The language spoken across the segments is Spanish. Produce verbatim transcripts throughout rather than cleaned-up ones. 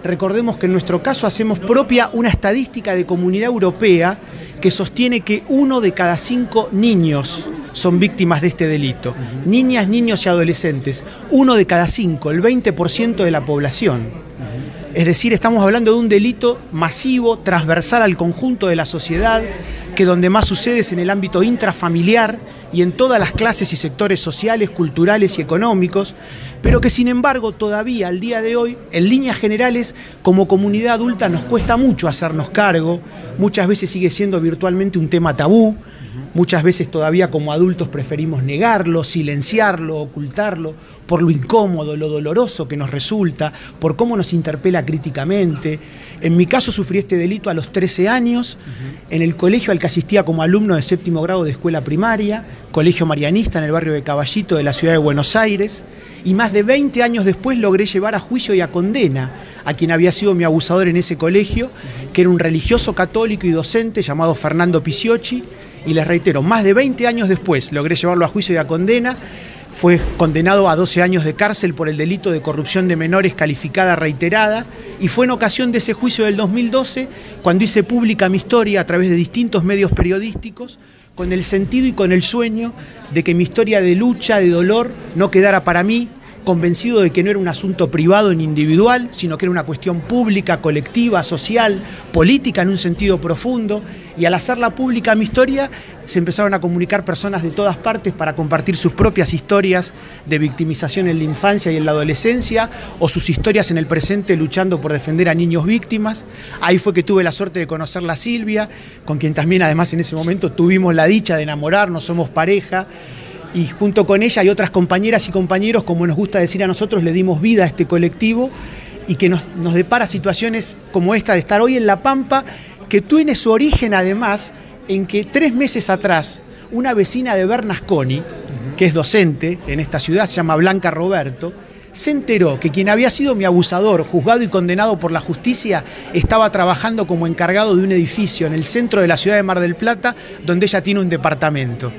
Recordemos que en nuestro caso hacemos propia una estadística de Comunidad Europea que sostiene que uno de cada cinco niños son víctimas de este delito. Uh-huh. Niñas, niños y adolescentes. Uno de cada cinco, el veinte por ciento de la población. Uh-huh. Es decir, estamos hablando de un delito masivo, transversal al conjunto de la sociedad, que donde más sucede es en el ámbito intrafamiliar y en todas las clases y sectores sociales, culturales y económicos, pero que sin embargo todavía al día de hoy, en líneas generales, como comunidad adulta nos cuesta mucho hacernos cargo, muchas veces sigue siendo virtualmente un tema tabú, muchas veces todavía como adultos preferimos negarlo, silenciarlo, ocultarlo, por lo incómodo, lo doloroso que nos resulta, por cómo nos interpela críticamente. En mi caso sufrí este delito a los trece años, uh-huh. en el colegio al que asistía como alumno de séptimo grado de escuela primaria, colegio marianista en el barrio de Caballito de la ciudad de Buenos Aires, y más de veinte años después logré llevar a juicio y a condena a quien había sido mi abusador en ese colegio, uh-huh. que era un religioso católico y docente llamado Fernando Pisiocchi. Y les reitero, más de veinte años después logré llevarlo a juicio y a condena. Fue condenado a doce años de cárcel por el delito de corrupción de menores calificada reiterada, y fue en ocasión de ese juicio del dos mil doce cuando hice pública mi historia a través de distintos medios periodísticos, con el sentido y con el sueño de que mi historia de lucha, de dolor, no quedara para mí, convencido de que no era un asunto privado ni individual, sino que era una cuestión pública, colectiva, social, política en un sentido profundo. Y al hacerla pública mi historia, se empezaron a comunicar personas de todas partes para compartir sus propias historias de victimización en la infancia y en la adolescencia, o sus historias en el presente luchando por defender a niños víctimas. Ahí fue que tuve la suerte de conocerla a Silvia, con quien también además en ese momento tuvimos la dicha de enamorarnos, somos pareja. Y junto con ella y otras compañeras y compañeros, como nos gusta decir a nosotros, le dimos vida a este colectivo y que nos, nos depara situaciones como esta de estar hoy en La Pampa, que tiene su origen además en que tres meses atrás una vecina de Bernasconi, uh-huh. que es docente en esta ciudad, se llama Blanca Roberto, se enteró que quien había sido mi abusador, juzgado y condenado por la justicia, estaba trabajando como encargado de un edificio en el centro de la ciudad de Mar del Plata, donde ella tiene un departamento.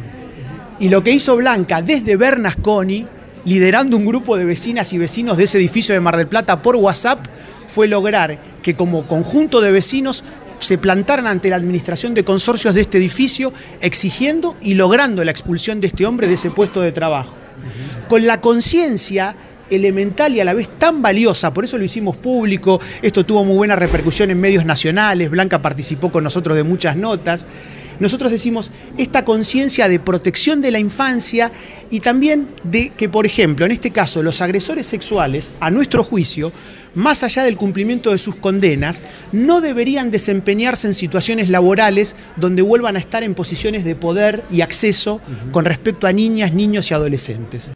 Y lo que hizo Blanca desde Bernasconi, liderando un grupo de vecinas y vecinos de ese edificio de Mar del Plata por WhatsApp, fue lograr que como conjunto de vecinos se plantaran ante la administración de consorcios de este edificio, exigiendo y logrando la expulsión de este hombre de ese puesto de trabajo. Uh-huh. Con la conciencia elemental y a la vez tan valiosa, por eso lo hicimos público, esto tuvo muy buena repercusión en medios nacionales, Blanca participó con nosotros de muchas notas. Nosotros decimos esta conciencia de protección de la infancia y también de que, por ejemplo, en este caso, los agresores sexuales, a nuestro juicio, más allá del cumplimiento de sus condenas, no deberían desempeñarse en situaciones laborales donde vuelvan a estar en posiciones de poder y acceso uh-huh. con respecto a niñas, niños y adolescentes.